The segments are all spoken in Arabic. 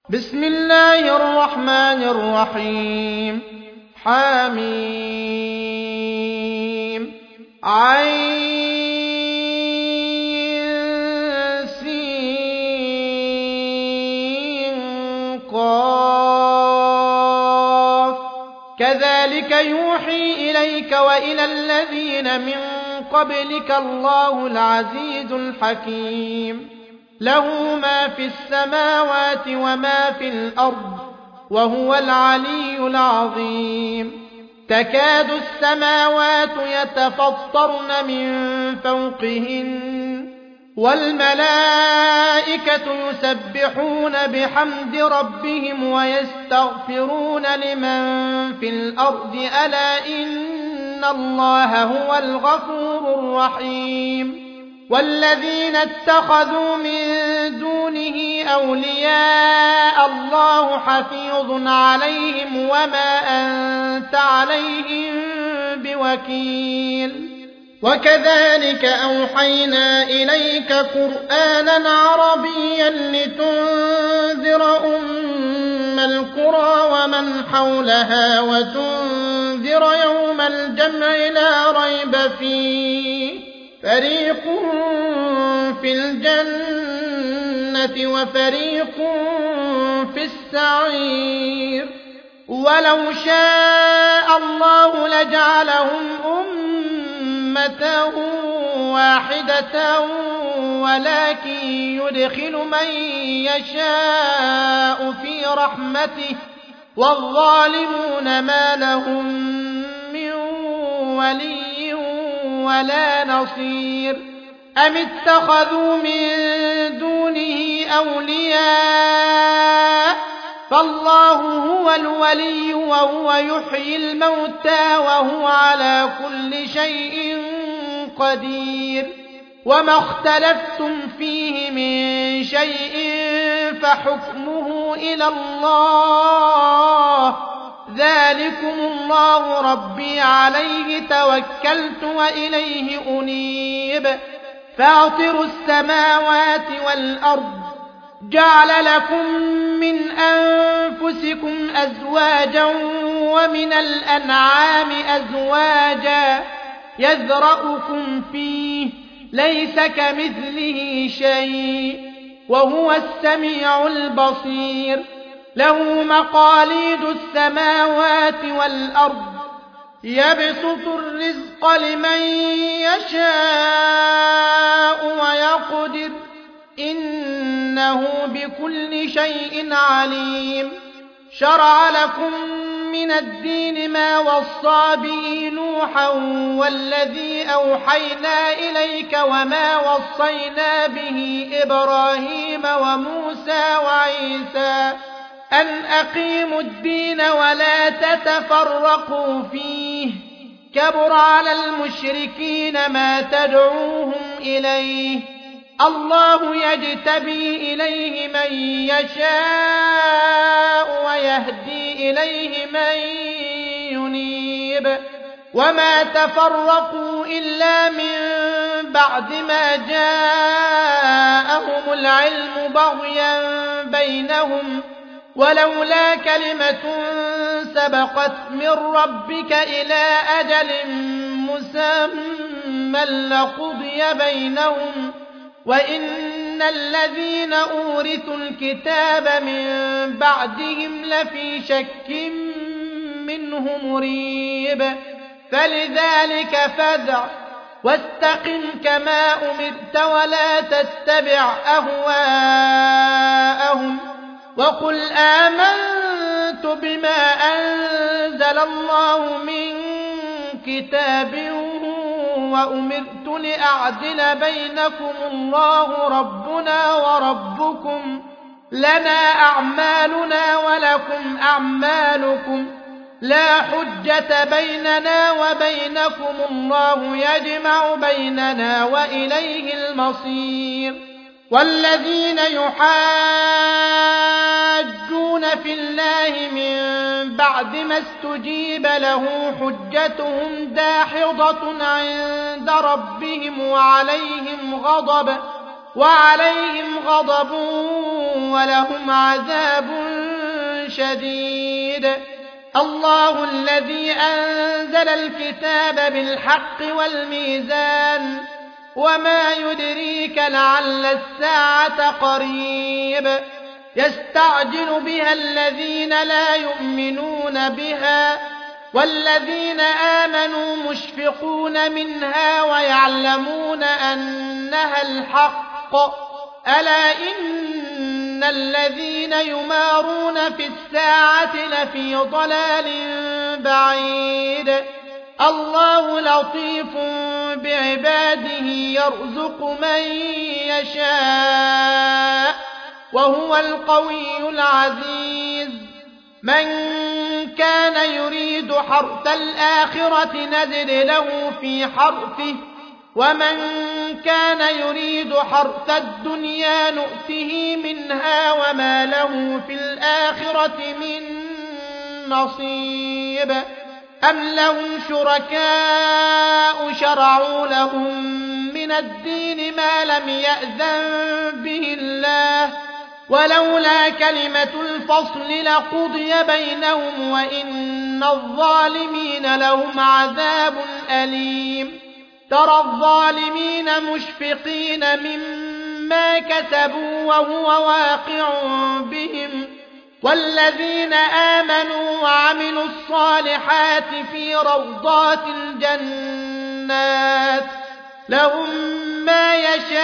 بسم الله الرحمن الرحيم حميم عين سين قاف كذلك يوحي إليك وإلى الذين من قبلك الله العزيز الحكيم له ما في السماوات وما في الأرض وهو العلي العظيم تكاد السماوات يتفطرن من فوقهن والملائكة يسبحون بحمد ربهم ويستغفرون لمن في الأرض ألا إن الله هو الغفور الرحيم والذين اتخذوا من دونه أولياء الله حفيظ عليهم وما أنت عليهم بوكيل وكذلك أوحينا إليك قرآنا عربيا لتنذر أم القرى ومن حولها وتنذر يوم الجمع لا ريب فيه فريق في الجنة وفريق في السعير ولو شاء الله لجعلهم أمة واحدة ولكن يدخل من يشاء في رحمته والظالمون ما لهم من ولي ولا نصير أم اتخذوا من دونه أولياء فالله هو الولي وهو يحيي الموتى وهو على كل شيء قدير وما اختلفتم فيه من شيء فحكمه إلى الله ذلكم الله ربي عليه توكلت وإليه أنيب فاطر السماوات والأرض جعل لكم من أنفسكم أزواجا ومن الأنعام أزواجا يذرأكم فيه ليس كمثله شيء وهو السميع البصير له مقاليد السماوات والأرض يبسط الرزق لمن يشاء ويقدر إنه بكل شيء عليم شرع لكم من الدين ما وصى به نوحا والذي أوحينا إليك وما وصينا به إبراهيم وموسى وعيسى أن أقيموا الدين ولا تتفرقوا فيه كبر على المشركين ما تدعوهم إليه الله يجتبي إليه من يشاء ويهدي إليه من ينيب وما تفرقوا إلا من بعد ما جاءهم العلم بغيا بينهم ولولا كلمة سبقت من ربك إلى أجل مسمى لقضي بينهم وإن الذين أورثوا الكتاب من بعدهم لفي شك منه مريب فلذلك فادع واستقم كما أمرت ولا تتبع أهواءهم وقل آمنت بما أنزل الله من كتاب وأمرت لأعدل بينكم الله ربنا وربكم لنا أعمالنا ولكم أعمالكم لا حجة بيننا وبينكم الله يجمع بيننا وإليه المصير والذين يحاجون في الله من بعد ما استجيب له حجتهم داحضة عند ربهم وعليهم غضب ولهم عذاب شديد. الله الذي أنزل الكتاب بالحق والميزان وما يدريك لعل الساعة قريب. يستعجل بها الذين لا يؤمنون بها والذين آمنوا مشفقون منها ويعلمون أنها الحق. ألا إن الذين يمارون في الساعة لفي ضلال بعيد. الله لطيف بعباده يرزق من يشاء وهو القوي العزيز. من كان يريد حرث الآخرة نزد له في حرثه ومن كان يريد حرث الدنيا نؤته منها وما له في الآخرة من نصيب. أم لهم شركاء شرعوا لهم من الدين ما لم يأذن به الله ولولا كلمة الفصل لقضي بينهم وإن الظالمين لهم عذاب أليم. ترى الظالمين مشفقين مما كسبوا وهو واقع بهم والذين آمنوا وعملوا الصالحات في روضات الجنات لهم ما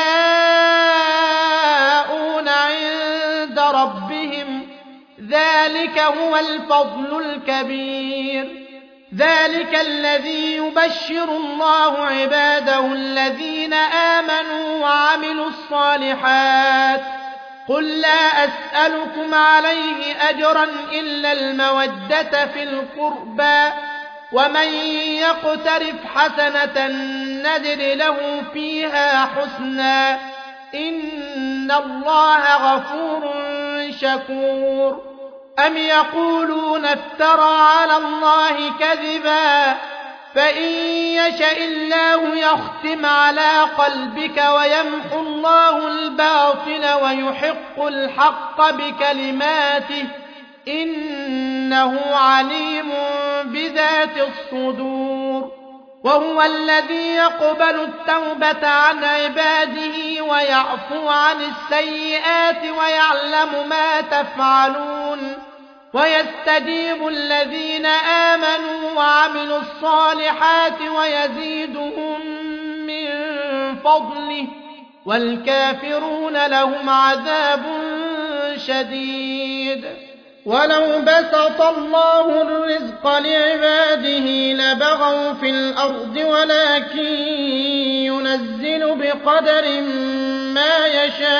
يشاءون عند ربهم ذلك هو الفضل الكبير. ذلك الذي يبشر الله عباده الذين آمنوا وعملوا الصالحات. قل لا أسألكم عليه أجرا إلا المودة في القربى ومن يقترف حسنة نزد له فيها حسنا إن الله غفور شكور. أم يقولون افترى على الله كذبا فإن يشاء الله يختم على قلبك ويمحو الله الباطل ويحق الحق بكلماته إنه عليم بذات الصدور. وهو الذي يقبل التوبة عن عباده ويعفو عن السيئات ويعلم ما تفعلون ويستجيب الذين آمنوا وعملوا الصالحات ويزيدهم من فضله والكافرون لهم عذاب شديد. ولو بسط الله الرزق لعباده لبغوا في الأرض ولكن ينزل بقدر ما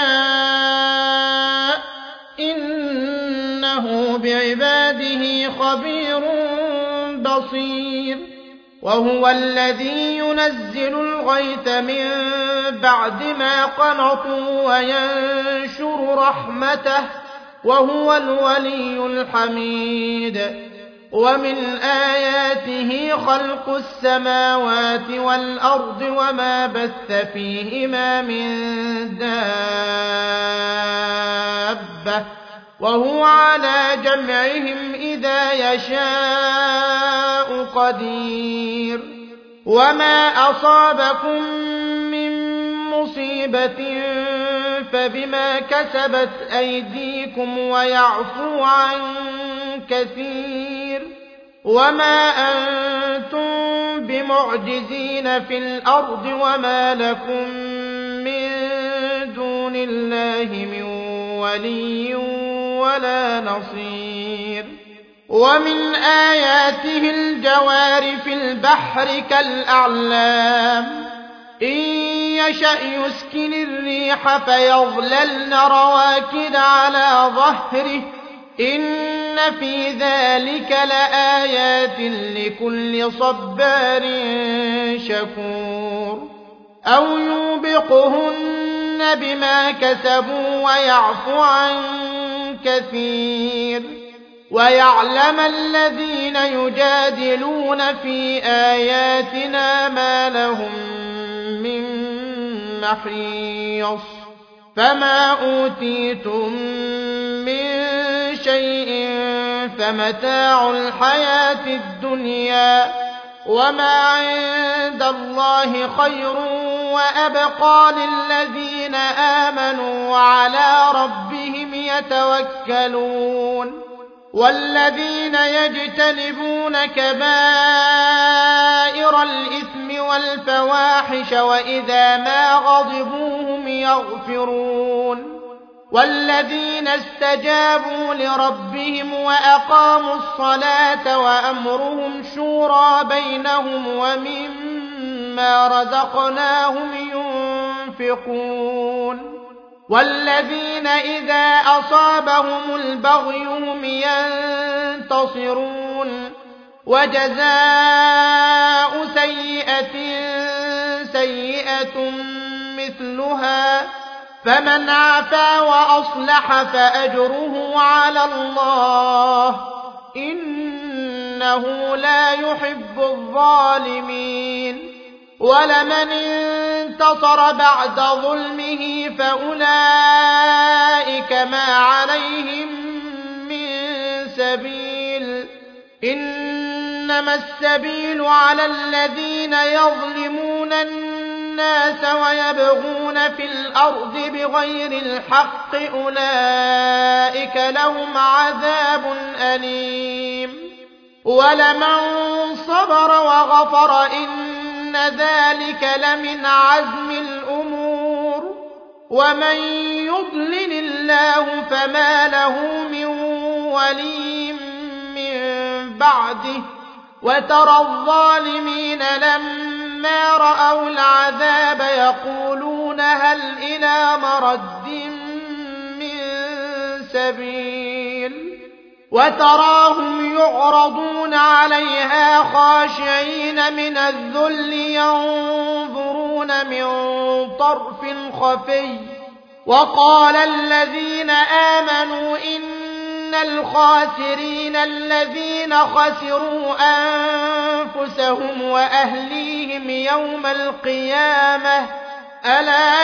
يشاء إنه بعباده خبير بصير. وهو الذي ينزل الغيث من بعد ما قنطوا وينشر رحمته وهو الولي الحميد. ومن آياته خلق السماوات والأرض وما بث فيهما من دابة وهو على جمعهم إذا يشاء قدير. وما أصابكم من مصيبة فبما كسبت أيديكم ويعفو عن كثير. وما أنتم بمعجزين في الأرض وما لكم من دون الله من ولي ولا نصير. ومن آياته الجوار في البحر كالأعلام إن يشأ يسكن الريح فيظللن رواكد على ظهره إن في ذلك لآيات لكل صبار شكور. أو يوبقهن بما كسبوا ويعفو عن كثير. ويعلم الذين يجادلون في آياتنا ما لهم من محيص فما أوتيتم من شيء فمتاع الحياة الدنيا وما عند الله خير وأبقى للذين آمنوا وعلى ربهم يتوكلون والذين يجتنبون كبائر الإثم والفواحش وإذا ما غضبوا هم يغفرون والذين استجابوا لربهم وأقاموا الصلاة وأمرهم شورى بينهم ومما رزقناهم ينفقون والذين إذا أصابهم البغي هم ينتصرون وجزاء سيئة سيئة مثلها فمن عفا وأصلح فأجره على الله إنه لا يحب الظالمين ولمن انتصر بعد ظلمه فأولئك ما عليهم من سبيل إنما السبيل على الذين يظلمون الناس ويبغون في الأرض بغير الحق أولئك لهم عذاب أليم ولمن صبر وغفر إن ذلك لمن عزم الأمور ومن يضلل الله فما له من ولي من بعده وترى الظالمين لما رأوا العذاب يقولون هل إلى مرد من سبيل وتراهم يعرضون عليها خاشعين من الذل ينظرون من طرف خفي وقال الذين آمنوا إن الخاسرين الذين خسروا أنفسهم وأهليهم يوم القيامة ألا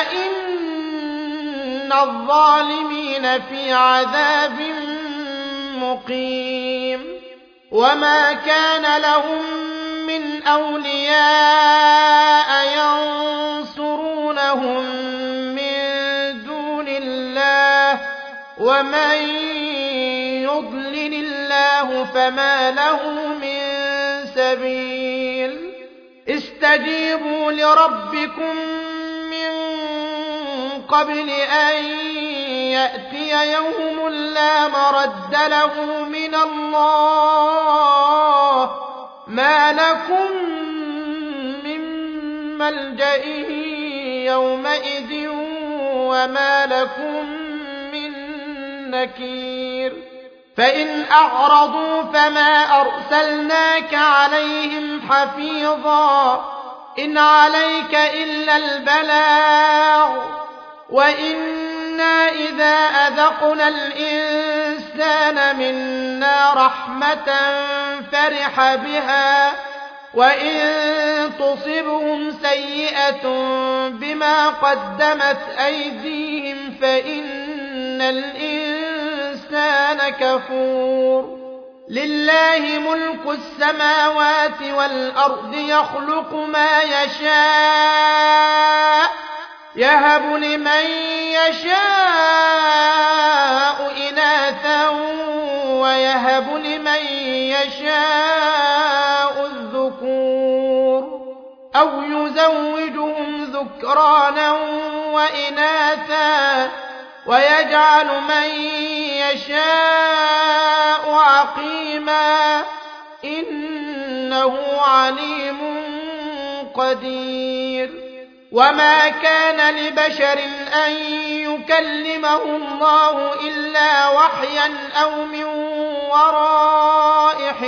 إن الظالمين في عذاب مقيم وما كان لهم من أولياء ينصرونهم من دون الله ومن يضلل الله فما له من سبيل استجيبوا لربكم من قبل أن يأتي يوم لا مرد له من الله ما لكم من ملجأ يومئذ وما لكم من نكير فإن أعرضوا فما أرسلناك عليهم حفيظا إن عليك إلا البلاغ وإنا إذا أذقنا الإنسان منا رحمة فرح بها وإن تصبهم سيئة بما قدمت أيديهم فإن الإنسان كفور لله ملك السماوات والأرض يخلق ما يشاء يهب لمن يشاء إناثا ويهب لمن يشاء الذكور أو يزوجهم ذكرانا وإناثا ويجعل من يشاء عقيما إنه عليم قدير وما كان لبشر أن يكلمه الله إلا وحيا أو من وراء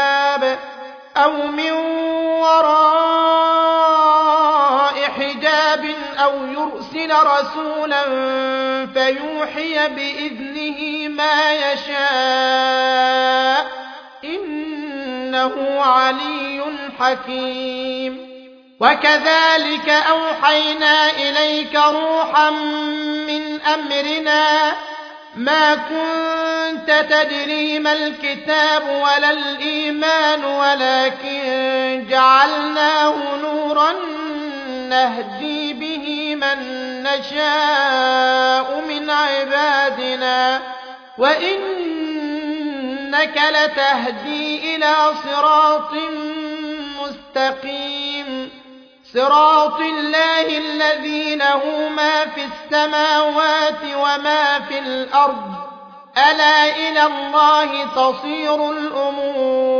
حجاب أو يرسل رسولا فيوحي بإذنه ما يشاء إنه علي حكيم وكذلك أوحينا إليك روحا من أمرنا ما كنت تدري ما الكتاب ولا الإيمان ولكن جعلناه نورا نهدي به من نشاء من عبادنا وإنك لتهدي إلى صراط مستقيم صراط الله الذي له ما في السماوات وما في الأرض ألا إلى الله تصير الأمور